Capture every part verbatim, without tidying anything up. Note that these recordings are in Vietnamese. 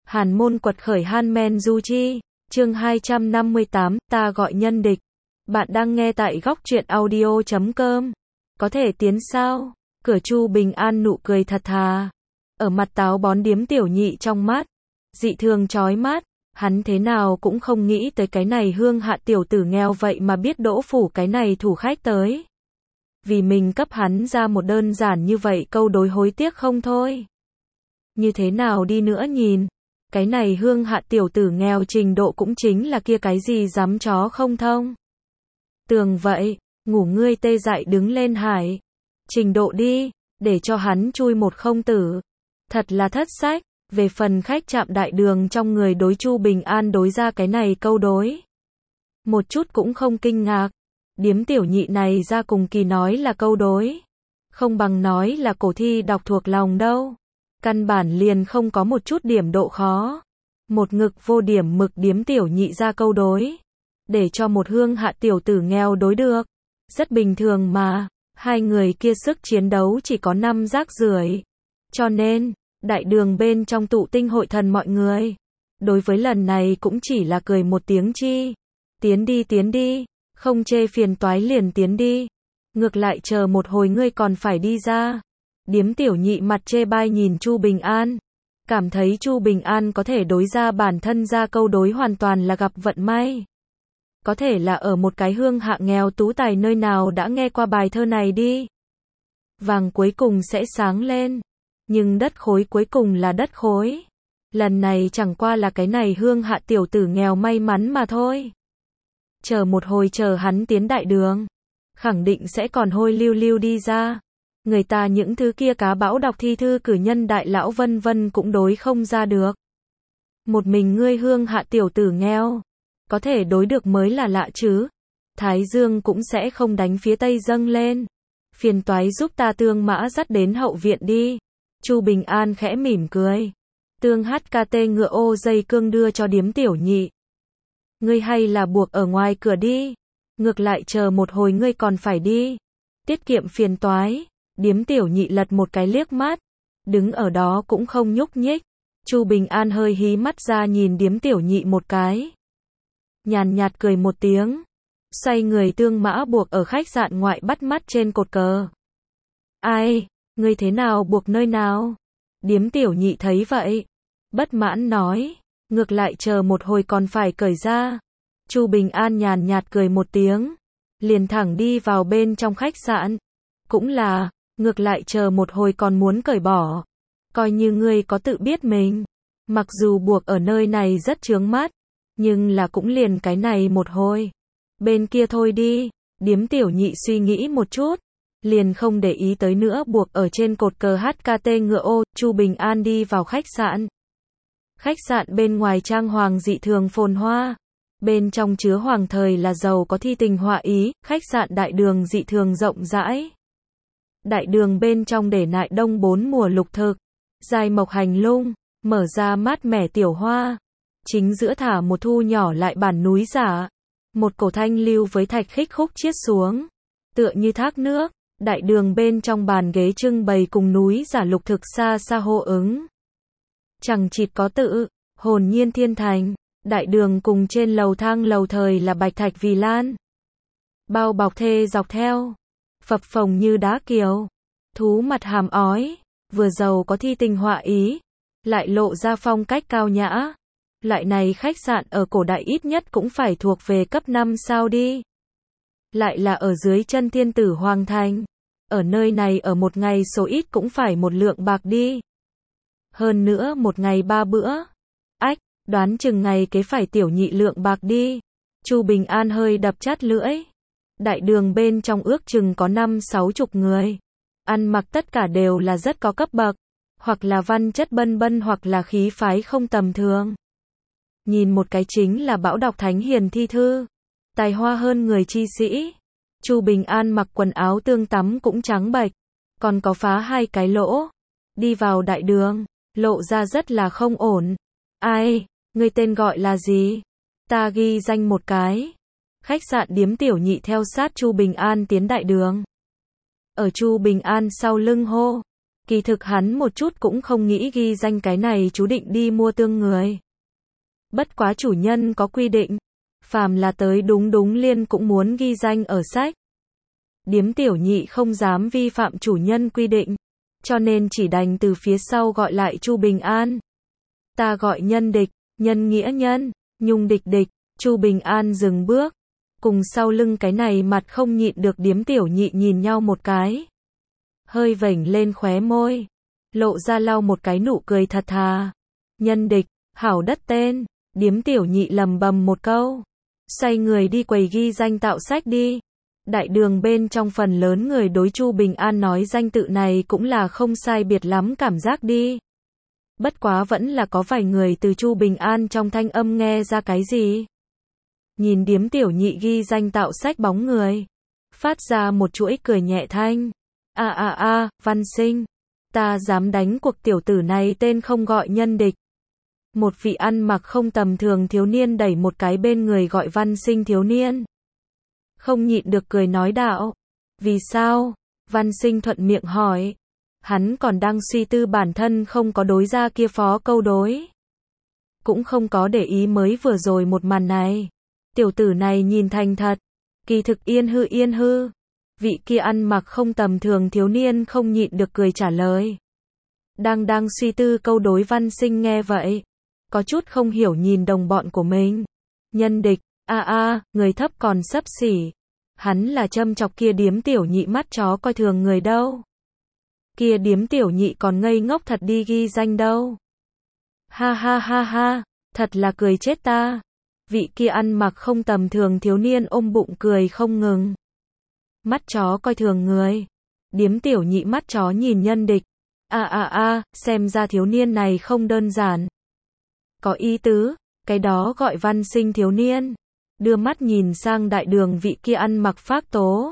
Hàn môn quật khởi Han Men Du Chi, chương hai trăm năm mươi tám, ta gọi nhân địch. Bạn đang nghe tại góc truyện audio chấm com. Có thể tiến sao? Cửa Chu Bình An nụ cười thật thà. Ở mặt táo bón điếm tiểu nhị trong mắt. Dị thường chói mắt. Hắn thế nào cũng không nghĩ tới cái này hương hạ tiểu tử nghèo vậy mà biết đỗ phủ cái này thủ khách tới. Vì mình cấp hắn ra một đơn giản như vậy câu đối hối tiếc không thôi. Như thế nào đi nữa nhìn. Cái này hương hạ tiểu tử nghèo trình độ cũng chính là kia cái gì dám chó không thông. Tường vậy, ngủ ngươi tê dại đứng lên hải. Trình độ đi, để cho hắn chui một không tử. Thật là thất sách, về phần khách trạm đại đường trong người đối Chu Bình An đối ra cái này câu đối. Một chút cũng không kinh ngạc, điếm tiểu nhị này ra cùng kỳ nói là câu đối. Không bằng nói là cổ thi đọc thuộc lòng đâu. Căn bản liền không có một chút điểm độ khó. Một ngực vô điểm mực điếm tiểu nhị ra câu đối. Để cho một hương hạ tiểu tử nghèo đối được. Rất bình thường mà, hai người kia sức chiến đấu chỉ có năm rác rưởi. Cho nên, đại đường bên trong tụ tinh hội thần mọi người. Đối với lần này cũng chỉ là cười một tiếng chi. Tiến đi tiến đi, không chê phiền toái liền tiến đi. Ngược lại chờ một hồi ngươi còn phải đi ra. Điếm tiểu nhị mặt chê bai nhìn Chu Bình An. Cảm thấy Chu Bình An có thể đối ra bản thân ra câu đối hoàn toàn là gặp vận may. Có thể là ở một cái hương hạ nghèo tú tài nơi nào đã nghe qua bài thơ này đi. Vàng cuối cùng sẽ sáng lên. Nhưng đất khối cuối cùng là đất khối. Lần này chẳng qua là cái này hương hạ tiểu tử nghèo may mắn mà thôi. Chờ một hồi chờ hắn tiến đại đường. Khẳng định sẽ còn hôi lưu lưu đi ra. Người ta những thứ kia cá bão đọc thi thư cử nhân đại lão vân vân cũng đối không ra được. Một mình ngươi hương hạ tiểu tử nghèo. Có thể đối được mới là lạ chứ. Thái Dương cũng sẽ không đánh phía tây dâng lên. Phiền toái giúp ta tương mã dắt đến hậu viện đi. Chu Bình An khẽ mỉm cười. Tương hát ca tê ngựa ô dây cương đưa cho điếm tiểu nhị. Ngươi hay là buộc ở ngoài cửa đi. Ngược lại chờ một hồi ngươi còn phải đi. Tiết kiệm phiền toái. Điếm tiểu nhị lật một cái liếc mắt. Đứng ở đó cũng không nhúc nhích. Chu Bình An hơi hí mắt ra nhìn điếm tiểu nhị một cái. Nhàn nhạt cười một tiếng. Xoay người tương mã buộc ở khách sạn ngoại bắt mắt trên cột cờ. Ai, ngươi thế nào buộc nơi nào? Điếm tiểu nhị thấy vậy. Bất mãn nói. Ngược lại chờ một hồi còn phải cởi ra. Chu Bình An nhàn nhạt cười một tiếng. Liền thẳng đi vào bên trong khách sạn. Cũng là, ngược lại chờ một hồi còn muốn cởi bỏ. Coi như ngươi có tự biết mình. Mặc dù buộc ở nơi này rất chướng mắt. Nhưng là cũng liền cái này một hồi. Bên kia thôi đi. Điếm tiểu nhị suy nghĩ một chút. Liền không để ý tới nữa buộc ở trên cột cờ hát ca tê ngựa ô. Chu Bình An đi vào khách sạn. Khách sạn bên ngoài trang hoàng dị thường phồn hoa. Bên trong chứa hoàng thời là giàu có thi tình họa ý. Khách sạn đại đường dị thường rộng rãi. Đại đường bên trong để nại đông bốn mùa lục thực. Dài mộc hành lung. Mở ra mát mẻ tiểu hoa. Chính giữa thả một thu nhỏ lại bản núi giả. Một cổ thanh lưu với thạch khích khúc chiết xuống. Tựa như thác nước. Đại đường bên trong bàn ghế trưng bày cùng núi giả lục thực xa xa hô ứng. Chẳng chịt có tự, hồn nhiên thiên thành. Đại đường cùng trên lầu thang lầu thời là bạch thạch vì lan. Bao bọc thê dọc theo. Phập phồng như đá kiều. Thú mặt hàm ói. Vừa giàu có thi tình họa ý. Lại lộ ra phong cách cao nhã. Loại này khách sạn ở cổ đại ít nhất cũng phải thuộc về cấp năm sao đi. Lại là ở dưới chân thiên tử hoàng thành. Ở nơi này ở một ngày số ít cũng phải một lượng bạc đi. Hơn nữa một ngày ba bữa. Ách, đoán chừng ngày kế phải tiểu nhị lượng bạc đi. Chu Bình An hơi đập chát lưỡi. Đại đường bên trong ước chừng có năm sáu chục người. Ăn mặc tất cả đều là rất có cấp bậc. Hoặc là văn chất bân bân hoặc là khí phái không tầm thường. Nhìn một cái chính là bão đọc thánh hiền thi thư. Tài hoa hơn người chi sĩ. Chu Bình An mặc quần áo tương tắm cũng trắng bệch. Còn có phá hai cái lỗ. Đi vào đại đường. Lộ ra rất là không ổn. Ai, ngươi tên gọi là gì? Ta ghi danh một cái. Khách sạn điếm tiểu nhị theo sát Chu Bình An tiến đại đường. Ở Chu Bình An sau lưng hô. Kỳ thực hắn một chút cũng không nghĩ ghi danh cái này chú định đi mua tương người. Bất quá chủ nhân có quy định, phàm là tới đúng đúng liên cũng muốn ghi danh ở sách. Điếm tiểu nhị không dám vi phạm chủ nhân quy định, cho nên chỉ đành từ phía sau gọi lại Chu Bình An. Ta gọi nhân địch, nhân nghĩa nhân, nhung địch địch. Chu Bình An dừng bước, cùng sau lưng cái này mặt không nhịn được điếm tiểu nhị nhìn nhau một cái. Hơi vểnh lên khóe môi, lộ ra lau một cái nụ cười thật thà. Nhân địch, hảo đất tên, điếm tiểu nhị lầm bầm một câu. Xoay người đi quầy ghi danh tạo sách đi. Đại đường bên trong phần lớn người đối Chu Bình An nói danh tự này cũng là không sai biệt lắm cảm giác đi. Bất quá vẫn là có vài người từ Chu Bình An trong thanh âm nghe ra cái gì. Nhìn điếm tiểu nhị ghi danh tạo sách bóng người, phát ra một chuỗi cười nhẹ thanh. A a a, Văn Sinh, ta dám đánh cuộc tiểu tử này tên không gọi nhân địch. Một vị ăn mặc không tầm thường thiếu niên đẩy một cái bên người gọi Văn Sinh thiếu niên. Không nhịn được cười nói đạo. Vì sao? Văn Sinh thuận miệng hỏi. Hắn còn đang suy tư bản thân không có đối ra kia phó câu đối. Cũng không có để ý mới vừa rồi một màn này. Tiểu tử này nhìn thành thật. Kỳ thực yên hư yên hư. Vị kia ăn mặc không tầm thường thiếu niên không nhịn được cười trả lời. Đang đang suy tư câu đối Văn Sinh nghe vậy. Có chút không hiểu nhìn đồng bọn của mình. Nhân địch, a a, người thấp còn xấp xỉ. Hắn là châm chọc kia điếm tiểu nhị mắt chó coi thường người đâu. Kia điếm tiểu nhị còn ngây ngốc thật đi ghi danh đâu. Ha ha ha ha, thật là cười chết ta. Vị kia ăn mặc không tầm thường thiếu niên ôm bụng cười không ngừng. Mắt chó coi thường người. Điếm tiểu nhị mắt chó nhìn nhân địch. A a a, xem ra thiếu niên này không đơn giản. Có ý tứ, cái đó gọi Văn Sinh thiếu niên. Đưa mắt nhìn sang đại đường vị kia ăn mặc phác tố.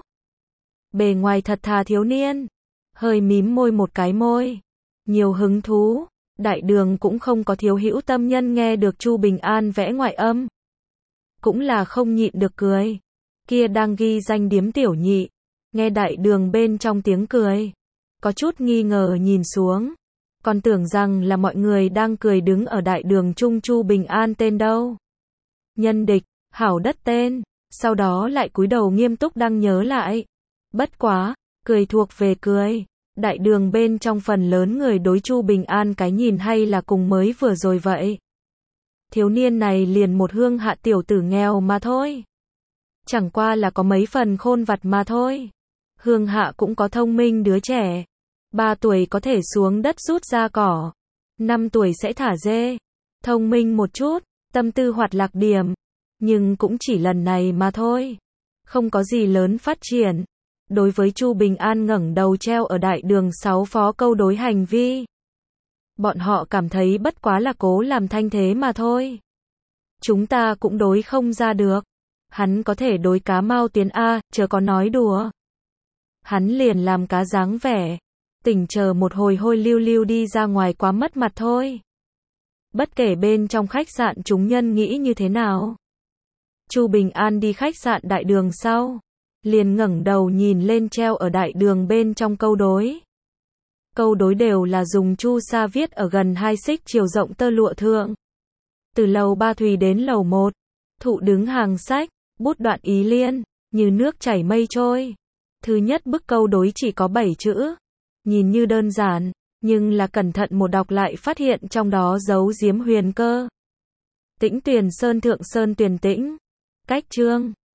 Bề ngoài thật thà thiếu niên. Hơi mím môi một cái môi. Nhiều hứng thú. Đại đường cũng không có thiếu hữu tâm nhân nghe được Chu Bình An vẽ ngoại âm. Cũng là không nhịn được cười. Kia đang ghi danh điếm tiểu nhị. Nghe đại đường bên trong tiếng cười. Có chút nghi ngờ nhìn xuống. Còn tưởng rằng là mọi người đang cười đứng ở đại đường chung Chu Bình An tên đâu. Nhân địch, hảo đất tên. Sau đó lại cúi đầu nghiêm túc đang nhớ lại. Bất quá, cười thuộc về cười. Đại đường bên trong phần lớn người đối Chu Bình An cái nhìn hay là cùng mới vừa rồi vậy. Thiếu niên này liền một hương hạ tiểu tử nghèo mà thôi. Chẳng qua là có mấy phần khôn vặt mà thôi. Hương hạ cũng có thông minh đứa trẻ. Ba tuổi có thể xuống đất rút ra cỏ. Năm tuổi sẽ thả dê. Thông minh một chút, tâm tư hoạt lạc điểm. Nhưng cũng chỉ lần này mà thôi. Không có gì lớn phát triển. Đối với Chu Bình An ngẩng đầu treo ở đại đường sáu phó câu đối hành vi. Bọn họ cảm thấy bất quá là cố làm thanh thế mà thôi. Chúng ta cũng đối không ra được. Hắn có thể đối cá Mao Tiến A, chớ có nói đùa. Hắn liền làm cá dáng vẻ. Tỉnh chờ một hồi hôi lưu lưu đi ra ngoài quá mất mặt thôi. Bất kể bên trong khách sạn chúng nhân nghĩ như thế nào. Chu Bình An đi khách sạn đại đường sau. Liền ngẩng đầu nhìn lên treo ở đại đường bên trong câu đối. Câu đối đều là dùng chu sa viết ở gần hai xích chiều rộng tơ lụa thượng. Từ lầu ba thùy đến lầu một. Thụ đứng hàng sách, bút đoạn ý liên, như nước chảy mây trôi. Thứ nhất bức câu đối chỉ có bảy chữ. Nhìn như đơn giản, nhưng là cẩn thận một đọc lại phát hiện trong đó giấu giếm huyền cơ. Tĩnh Tuyền Sơn thượng sơn tuyền tĩnh. Cách chương.